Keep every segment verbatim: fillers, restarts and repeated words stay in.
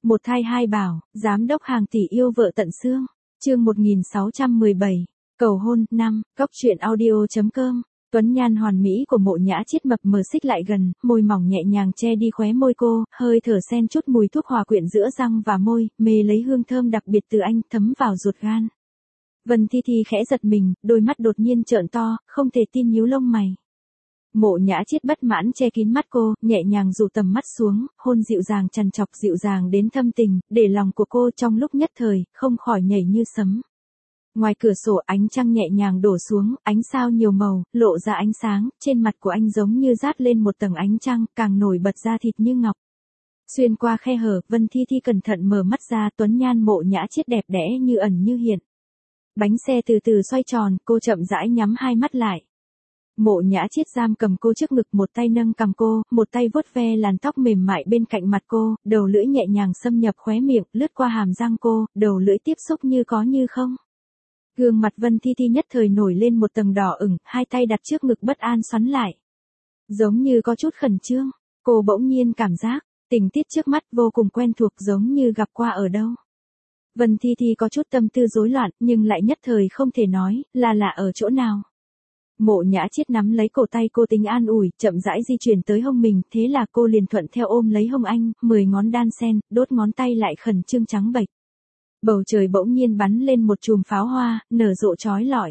Một thai hai bảo, giám đốc hàng tỷ yêu vợ tận xương. Chương một nghìn sáu trăm mười bảy. Cầu hôn năm. Cốc truyện audio chấm com. Tuấn nhan hoàn mỹ của Mộ Nhã Chiết mập mờ xích lại gần, môi mỏng nhẹ nhàng che đi khóe môi cô, hơi thở xen chút mùi thuốc hòa quyện giữa răng và môi, mê lấy hương thơm đặc biệt từ anh thấm vào ruột gan. Vân Thi Thi khẽ giật mình, đôi mắt đột nhiên trợn to, không thể tin nhíu lông mày. Mộ Nhã Chiết bất mãn che kín mắt cô, nhẹ nhàng dụ tầm mắt xuống, hôn dịu dàng trằn trọc dịu dàng đến thâm tình, để lòng của cô trong lúc nhất thời, không khỏi nhảy như sấm. Ngoài cửa sổ ánh trăng nhẹ nhàng đổ xuống, ánh sao nhiều màu, lộ ra ánh sáng, trên mặt của anh giống như dát lên một tầng ánh trăng, càng nổi bật ra thịt như ngọc. Xuyên qua khe hở, Vân Thi Thi cẩn thận mở mắt ra, tuấn nhan Mộ Nhã Chiết đẹp đẽ như ẩn như hiện. Bánh xe từ từ xoay tròn, cô chậm rãi nhắm hai mắt lại. Mộ Nhã Chiết giam cầm cô trước ngực, một tay nâng cằm cô, một tay vuốt ve làn tóc mềm mại bên cạnh mặt cô, đầu lưỡi nhẹ nhàng xâm nhập khóe miệng, lướt qua hàm răng cô, đầu lưỡi tiếp xúc như có như không. Gương mặt Vân Thi Thi nhất thời nổi lên một tầng đỏ ửng, hai tay đặt trước ngực bất an xoắn lại. Giống như có chút khẩn trương, cô bỗng nhiên cảm giác, tình tiết trước mắt vô cùng quen thuộc giống như gặp qua ở đâu. Vân Thi Thi có chút tâm tư rối loạn, nhưng lại nhất thời không thể nói, là lạ ở chỗ nào. Mộ Nhã Chiết nắm lấy cổ tay cô tính an ủi, chậm rãi di chuyển tới hông mình, thế là cô liền thuận theo ôm lấy hông anh, mười ngón đan sen, đốt ngón tay lại khẩn trương trắng bệch. Bầu trời bỗng nhiên bắn lên một chùm pháo hoa, nở rộ chói lọi.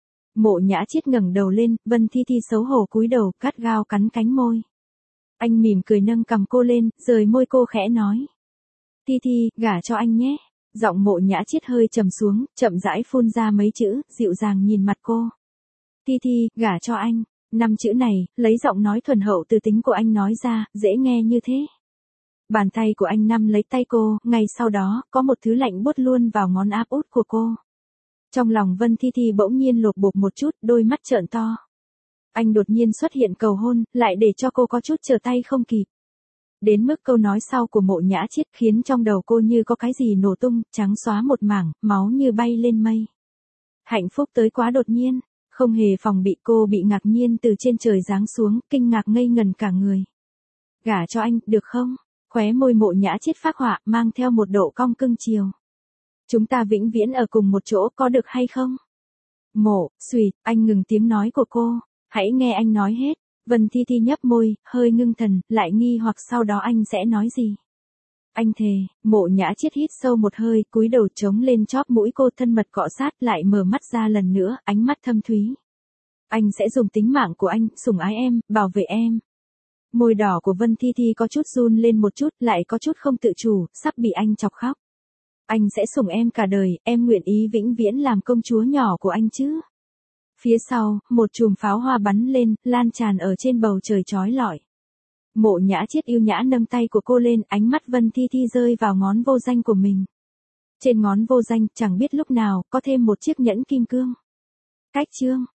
Mộ Nhã Chiết ngẩng đầu lên, Vân Thi Thi xấu hổ cúi đầu, gắt gao cắn cánh môi. Anh mỉm cười nâng cằm cô lên, rời môi cô khẽ nói. Thi Thi, gả cho anh nhé. Giọng Mộ Nhã Chiết hơi trầm xuống, chậm rãi phun ra mấy chữ, dịu dàng nhìn mặt cô. Thi Thi, gả cho anh. Năm chữ này, lấy giọng nói thuần hậu từ tính của anh nói ra, dễ nghe như thế. Bàn tay của anh nắm lấy tay cô, ngay sau đó, có một thứ lạnh buốt luôn vào ngón áp út của cô. Trong lòng Vân Thi Thi bỗng nhiên lột bột một chút, đôi mắt trợn to. Anh đột nhiên xuất hiện cầu hôn, lại để cho cô có chút trở tay không kịp. Đến mức câu nói sau của Mộ Nhã Chiết khiến trong đầu cô như có cái gì nổ tung, trắng xóa một mảng, máu như bay lên mây. Hạnh phúc tới quá đột nhiên, không hề phòng bị, cô bị ngạc nhiên từ trên trời giáng xuống, kinh ngạc ngây ngần cả người. Gả cho anh, được không? Khóe môi Mộ Nhã Chiết phác họa, mang theo một độ cong cưng chiều. Chúng ta vĩnh viễn ở cùng một chỗ, có được hay không? Mộ, xùyt, anh ngừng tiếng nói của cô, hãy nghe anh nói hết. Vân Thi Thi nhấp môi, hơi ngưng thần, lại nghi hoặc sau đó anh sẽ nói gì. Anh thề. Mộ Nhã Chiết hít sâu một hơi, cúi đầu chống lên chóp mũi cô, thân mật cọ sát, lại mở mắt ra lần nữa, ánh mắt thâm thúy. Anh sẽ dùng tính mạng của anh, sủng ái em, bảo vệ em. Môi đỏ của Vân Thi Thi có chút run lên một chút, lại có chút không tự chủ, sắp bị anh chọc khóc. Anh sẽ sủng em cả đời, em nguyện ý vĩnh viễn làm công chúa nhỏ của anh chứ. Phía sau, một chùm pháo hoa bắn lên, lan tràn ở trên bầu trời chói lọi. Mộ Nhã Chiết yêu nhã nâng tay của cô lên, ánh mắt Vân Thi Thi rơi vào ngón vô danh của mình. Trên ngón vô danh, chẳng biết lúc nào, có thêm một chiếc nhẫn kim cương. Cách chương.